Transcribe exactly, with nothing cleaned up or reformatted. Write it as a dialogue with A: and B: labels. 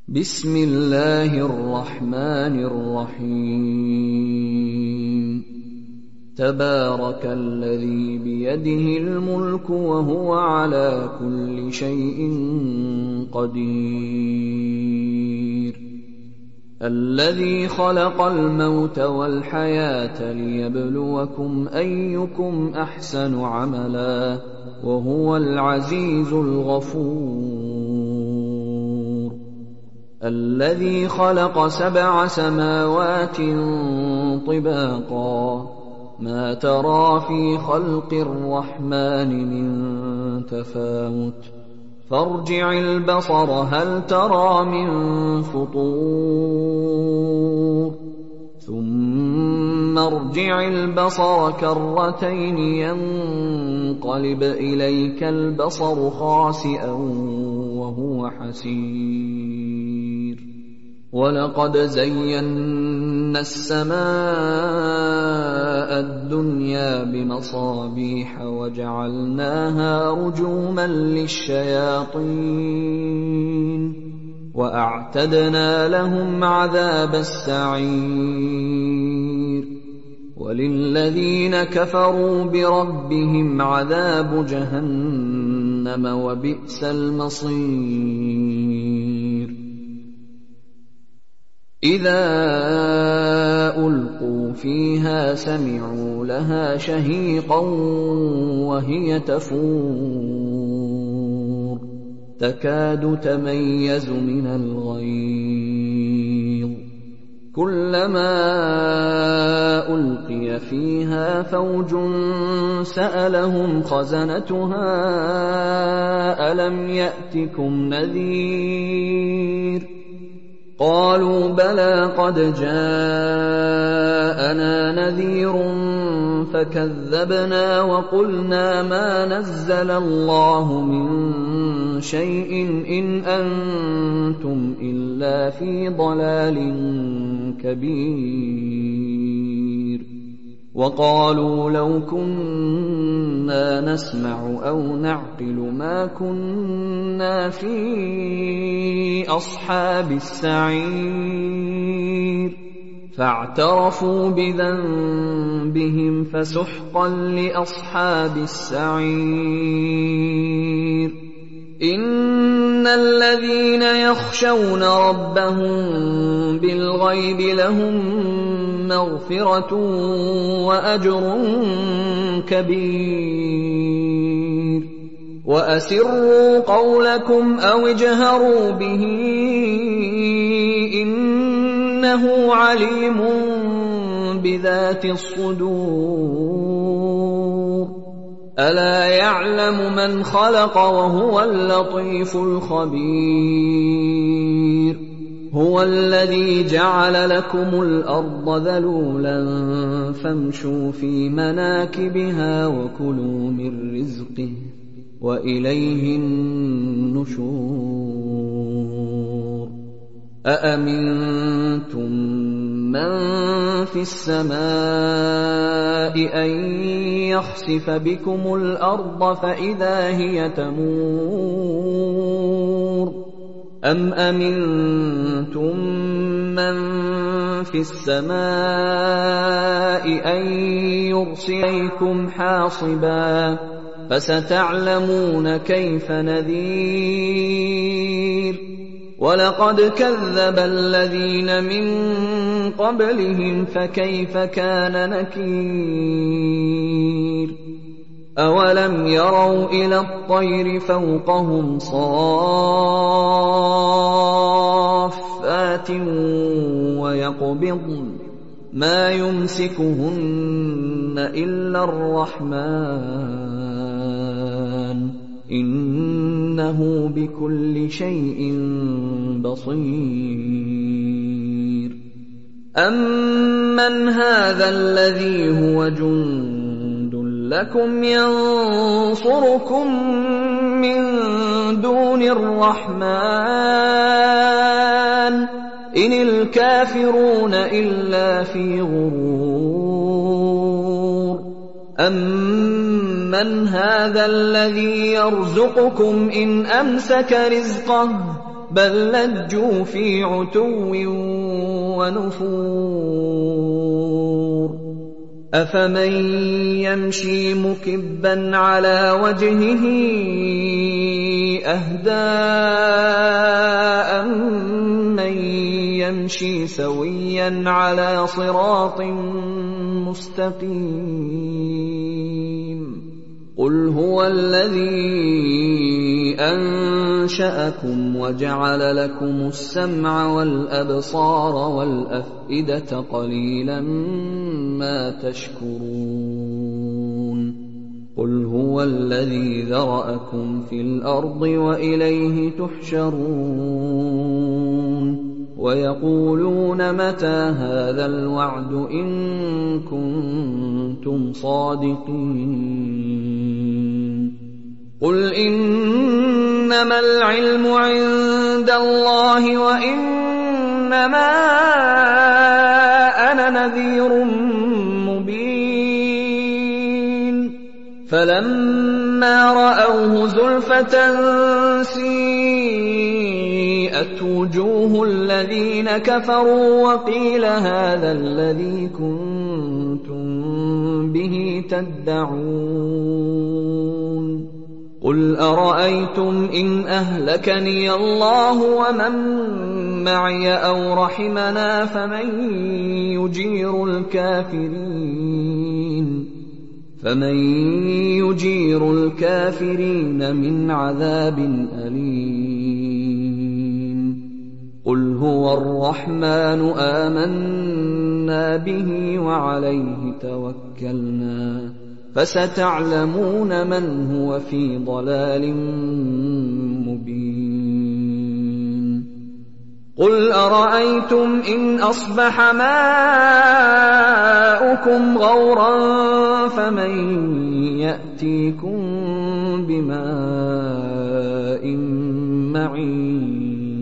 A: بسم الله الرحمن الرحيم تبارك الذي بيده الملك وهو على كل شيء قدير الذي خلق الموت والحياة ليبلوكم أيكم أحسن عملا وهو العزيز الغفور الذي خلق سبع سماوات طباقا ما ترى في خلق الرحمن من تفاوت فارجع البصر هل ترى من فطور ثم ارجع البصر كرتين ينقلب إليك البصر خاسئا وهو حسير ولقد زينا السماء الدنيا بمصابيح وجعلناها رجوما للشياطين وأعتدنا لهم عذاب السعير وللذين كفروا بربهم عذاب جهنم وبئس المصير إذا ألقوا فيها سمعوا لها شهيقا وهي تفور تكاد تميز من الغيظ كلما ألقي فيها فوج سألهم خزنتها ألم يأتكم نذير قالوا بلى قد جاءنا نذير فكذبنا وقلنا ما نزل الله من شيء إن أنتم إلا في ضلال كبير وقالوا لو كنا نسمع أو نعقل ما كنا في أصحاب السعير فاعترفوا بذنبهم فسحقا لأصحاب السعير إن الذين يخشون ربهم بالغيب لهم مغفرة وأجر كبير وأسروا قولكم أو اجهروا به إنه عليم بذات الصدور ألا يعلم من خلق وهو اللطيف الخبير هو الذي جعل لكم الأرض ذلولا فامشوا في مناكبها وكلوا من رزقه وإليه النشور أأمنتم من في السماء أن يخسف بكم الأرض فإذا هي تمور أم أمنتم من في السماء أن يرسلكم حاصبا فستعلمون كيف نذير ولقد كذب الذين من قبلهم فكيف كان نكير أولم يروا إلى الطير فوقهم صافات ويقبضن ما يمسكهن إلا الرحمن إنه بكل شيء بصير أمن هذا الذي هو جند لكم ينصركم من دون الرحمن إن الكافرون إلا في غرور أمن هذا الذي يرزقكم إن أمسك رزقه بل لجوا في عتو ونفور أفمن يمشي مكبا على وجهه أهدى أمن يمشي سويا على صراط مستقيم قل هو الذي أنشأكم وجعل لكم السمع والأبصار والأفئدة قليلا ما تشكرون قل هو الذي ذرأكم في الأرض وإليه تحشرون ويقولون متى هذا الوعد إن كنتم صادقين قل إنما العلم عند الله وإنما أنا نذير مبين فلما رأوه زلفة سيئت وجوه الذين كفروا وقيل هذا الذي كنتم به تدعون قل أرأيتم إن أهلكني الله ومن معي أو رحمنا فمن يجير الكافرين فمن يجير الكافرين من عذاب أليم قل هو الرحمن آمنا به وعليه توكلنا فستعلمون من هو في ضلال مبين قل أرأيتم إن أصبح ماؤكم غورا فمن يأتيكم بماء معين